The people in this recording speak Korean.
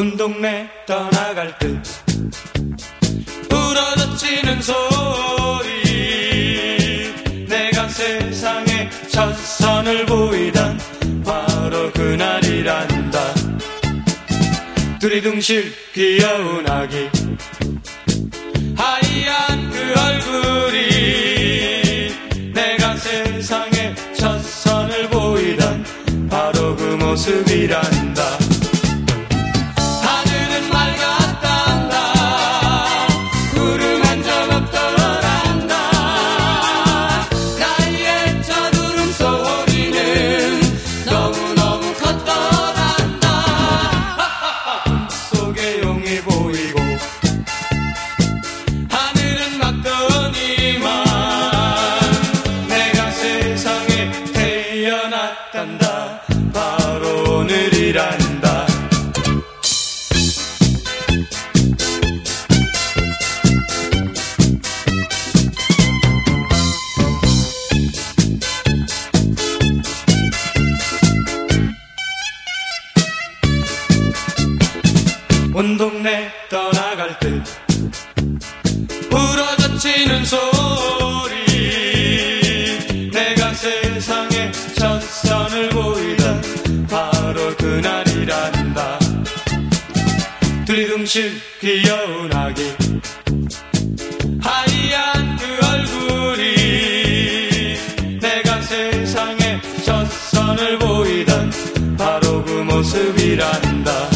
온 동네 떠나갈 듯 부러져치는 소리, 내가 세상에 첫 선을 보이던 바로 그날이란다. 두리둥실 귀여운 아기, 하얀 그 얼굴이 내가 세상에 첫 선을 보이던 바로 그 모습이란다. 하늘은 맑았단다. 구름 한 점 없더란다. 나의 첫 울음소리는 너무너무 컸더란다. 속에 용이 보이고 하늘은 막더니만 내가 세상에 태어났단다. 바로 오늘이란다. 온 동네 떠나갈 듯 부러져치는 소리, 내가 세상에 첫 선을 보이던 바로 그날이란다. 두리둥실 귀여운 아기, 하얀 그 얼굴이 내가 세상에 첫 선을 보이던 바로 그 모습이란다.